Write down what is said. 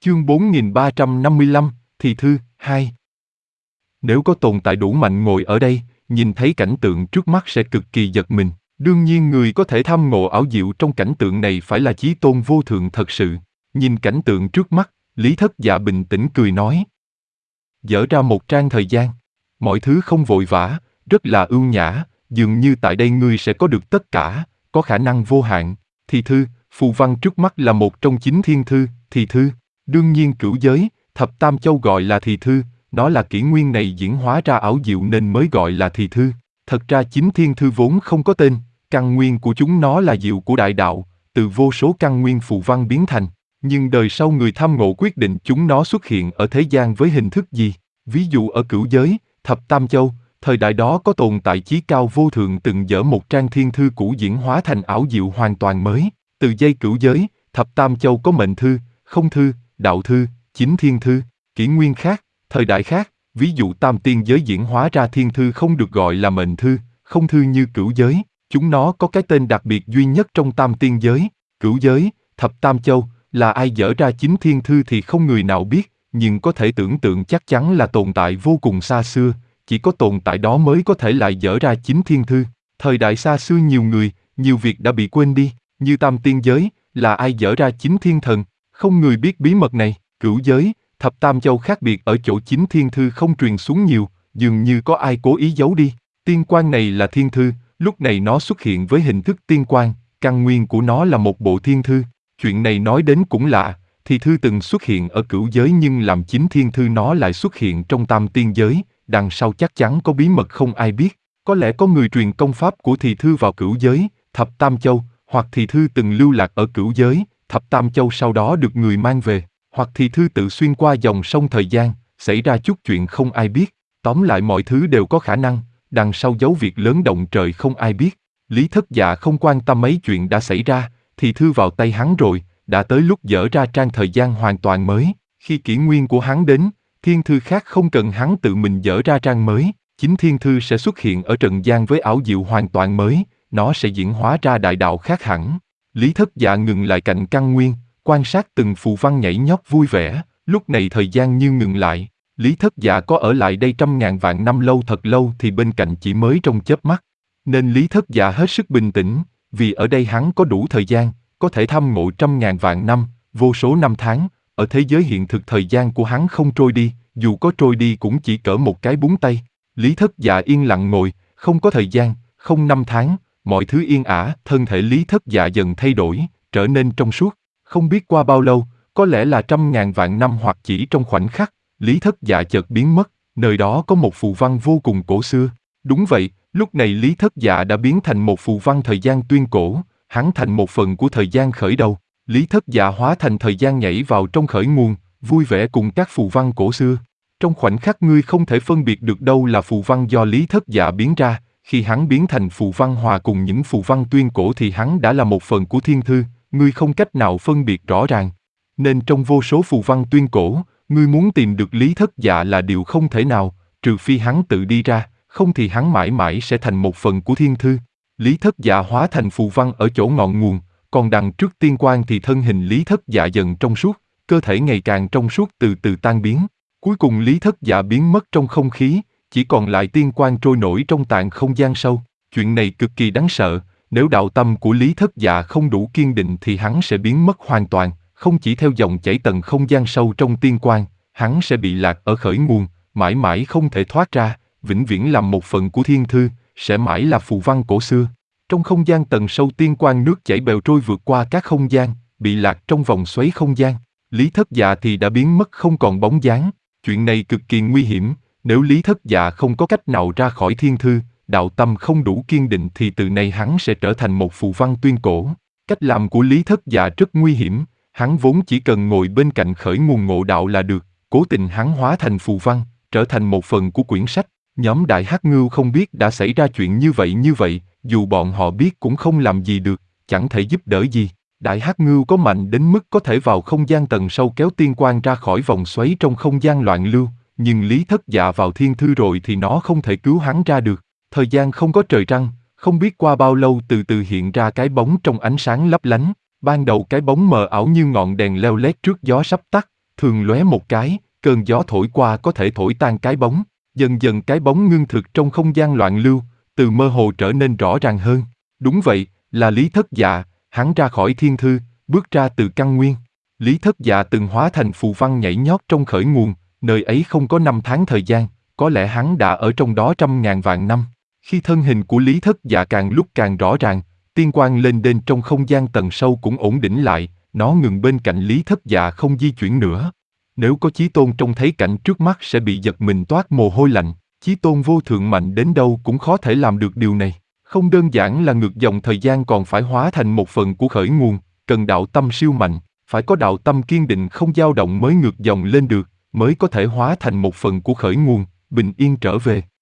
Chương 4355, Thì Thư, 2. Nếu có tồn tại đủ mạnh ngồi ở đây, nhìn thấy cảnh tượng trước mắt sẽ cực kỳ giật mình. Đương nhiên người có thể tham ngộ ảo diệu trong cảnh tượng này phải là Chí Tôn vô thượng thật sự. Nhìn cảnh tượng trước mắt, Lý Thất Dạ bình tĩnh cười nói. Dở ra một trang thời gian. Mọi thứ không vội vã, rất là ưu nhã, dường như tại đây ngươi sẽ có được tất cả, có khả năng vô hạn. Thì thư, phù văn trước mắt là một trong 9 thiên thư, thì thư. Đương nhiên cửu giới, thập tam châu gọi là thì thư, nó là kỷ nguyên này diễn hóa ra ảo diệu nên mới gọi là thì thư. Thật ra 9 thiên thư vốn không có tên, căn nguyên của chúng nó là diệu của đại đạo, từ vô số căn nguyên phù văn biến thành. Nhưng đời sau người tham ngộ quyết định chúng nó xuất hiện ở thế gian với hình thức gì. Ví dụ ở cửu giới, thập tam châu, thời đại đó có tồn tại chí cao vô thượng từng dở một trang thiên thư cũ diễn hóa thành ảo diệu hoàn toàn mới. Từ giây cửu giới, thập tam châu có mệnh thư, không thư, đạo thư, 9 thiên thư, kỷ nguyên khác, thời đại khác. Ví dụ tam tiên giới diễn hóa ra thiên thư không được gọi là mệnh thư, không thư như cửu giới. Chúng nó có cái tên đặc biệt duy nhất trong tam tiên giới, cửu giới, thập tam châu. Là ai dở ra 9 thiên thư thì không người nào biết, nhưng có thể tưởng tượng chắc chắn là tồn tại vô cùng xa xưa, chỉ có tồn tại đó mới có thể lại dở ra 9 thiên thư. Thời đại xa xưa nhiều người, nhiều việc đã bị quên đi, như tam tiên giới, là ai dở ra 9 thiên thần, không người biết bí mật này. Cửu giới, thập tam châu khác biệt ở chỗ 9 thiên thư không truyền xuống nhiều, dường như có ai cố ý giấu đi. Tiên quan này là thiên thư, lúc này nó xuất hiện với hình thức tiên quan, căn nguyên của nó là một bộ thiên thư. Chuyện này nói đến cũng lạ, thì thư từng xuất hiện ở cửu giới nhưng làm 9 thiên thư nó lại xuất hiện trong tam tiên giới, đằng sau chắc chắn có bí mật không ai biết. Có lẽ có người truyền công pháp của thì thư vào cửu giới, thập tam châu, hoặc thì thư từng lưu lạc ở cửu giới, thập tam châu sau đó được người mang về, hoặc thì thư tự xuyên qua dòng sông thời gian, xảy ra chút chuyện không ai biết. Tóm lại mọi thứ đều có khả năng, đằng sau dấu việc lớn động trời không ai biết. Lý Thất Dạ không quan tâm mấy chuyện đã xảy ra, thì thư vào tay hắn rồi, đã tới lúc dở ra trang thời gian hoàn toàn mới. Khi kỷ nguyên của hắn đến, thiên thư khác không cần hắn tự mình dở ra trang mới, 9 thiên thư sẽ xuất hiện ở trần gian với ảo diệu hoàn toàn mới, nó sẽ diễn hóa ra đại đạo khác hẳn. Lý Thất Dạ ngừng lại cạnh căn nguyên, quan sát từng phù văn nhảy nhót vui vẻ, lúc này thời gian như ngừng lại. Lý Thất Dạ có ở lại đây 100.000 vạn năm lâu thật lâu thì bên cạnh chỉ mới trong chớp mắt. Nên Lý Thất Dạ hết sức bình tĩnh, vì ở đây hắn có đủ thời gian, có thể thăm ngộ 100.000 vạn năm, vô số năm tháng. Ở thế giới hiện thực thời gian của hắn không trôi đi, dù có trôi đi cũng chỉ cỡ một cái búng tay. Lý Thất Dạ yên lặng ngồi, không có thời gian, không năm tháng, mọi thứ yên ả. Thân thể Lý Thất Dạ dần thay đổi, trở nên trong suốt. Không biết qua bao lâu, có lẽ là 100.000 vạn năm hoặc chỉ trong khoảnh khắc, Lý Thất Dạ chợt biến mất, nơi đó có một phù văn vô cùng cổ xưa. Đúng vậy, lúc này Lý Thất Dạ đã biến thành một phù văn thời gian tuyên cổ, hắn thành một phần của thời gian khởi đầu. Lý Thất Dạ hóa thành thời gian nhảy vào trong khởi nguồn, vui vẻ cùng các phù văn cổ xưa. Trong khoảnh khắc ngươi không thể phân biệt được đâu là phù văn do Lý Thất Dạ biến ra, khi hắn biến thành phù văn hòa cùng những phù văn tuyên cổ thì hắn đã là một phần của thiên thư, ngươi không cách nào phân biệt rõ ràng. Nên trong vô số phù văn tuyên cổ, ngươi muốn tìm được Lý Thất Dạ là điều không thể nào, trừ phi hắn tự đi ra, không thì hắn mãi mãi sẽ thành một phần của thiên thư. Lý Thất Dạ hóa thành phù văn ở chỗ ngọn nguồn, còn đằng trước tiên quan thì thân hình Lý Thất Dạ dần trong suốt, cơ thể ngày càng trong suốt từ từ tan biến. Cuối cùng Lý Thất Dạ biến mất trong không khí, chỉ còn lại tiên quan trôi nổi trong tạng không gian sâu. Chuyện này cực kỳ đáng sợ, nếu đạo tâm của Lý Thất Dạ không đủ kiên định thì hắn sẽ biến mất hoàn toàn, không chỉ theo dòng chảy tầng không gian sâu trong tiên quan, hắn sẽ bị lạc ở khởi nguồn, mãi mãi không thể thoát ra, vĩnh viễn làm một phần của thiên thư, sẽ mãi là phù văn cổ xưa. Trong không gian tầng sâu tiên quan nước chảy bèo trôi vượt qua các không gian, bị lạc trong vòng xoáy không gian. Lý Thất Dạ thì đã biến mất không còn bóng dáng. Chuyện này cực kỳ nguy hiểm, nếu Lý Thất Dạ không có cách nào ra khỏi thiên thư, đạo tâm không đủ kiên định thì từ nay hắn sẽ trở thành một phù văn tuyên cổ. Cách làm của Lý Thất Dạ rất nguy hiểm, hắn vốn chỉ cần ngồi bên cạnh khởi nguồn ngộ đạo là được, cố tình hắn hóa thành phù văn, trở thành một phần của quyển sách. Nhóm Đại Hắc Ngưu không biết đã xảy ra chuyện như vậy, dù bọn họ biết cũng không làm gì được, chẳng thể giúp đỡ gì. Đại Hắc Ngưu có mạnh đến mức có thể vào không gian tầng sâu kéo tiên quan ra khỏi vòng xoáy trong không gian loạn lưu, nhưng Lý Thất Dạ vào thiên thư rồi thì nó không thể cứu hắn ra được. Thời gian không có trời trăng, không biết qua bao lâu từ từ hiện ra cái bóng trong ánh sáng lấp lánh. Ban đầu cái bóng mờ ảo như ngọn đèn leo lét trước gió sắp tắt, thường lóe một cái, cơn gió thổi qua có thể thổi tan cái bóng. Dần dần cái bóng ngưng thực trong không gian loạn lưu, từ mơ hồ trở nên rõ ràng hơn. Đúng vậy, là Lý Thất Dạ, hắn ra khỏi thiên thư, bước ra từ căn nguyên. Lý Thất Dạ từng hóa thành phù văn nhảy nhót trong khởi nguồn, nơi ấy không có 5 tháng thời gian, có lẽ hắn đã ở trong đó 100.000 vạn năm. Khi thân hình của Lý Thất Dạ càng lúc càng rõ ràng, tiên quang lên đên trong không gian tầng sâu cũng ổn định lại, nó ngừng bên cạnh Lý Thất Dạ không di chuyển nữa. Nếu có Chí Tôn trông thấy cảnh trước mắt sẽ bị giật mình toát mồ hôi lạnh. Chí Tôn vô thượng mạnh đến đâu cũng khó thể làm được điều này. Không đơn giản là ngược dòng thời gian còn phải hóa thành một phần của khởi nguồn, cần đạo tâm siêu mạnh, phải có đạo tâm kiên định không dao động mới ngược dòng lên được, mới có thể hóa thành một phần của khởi nguồn, bình yên trở về.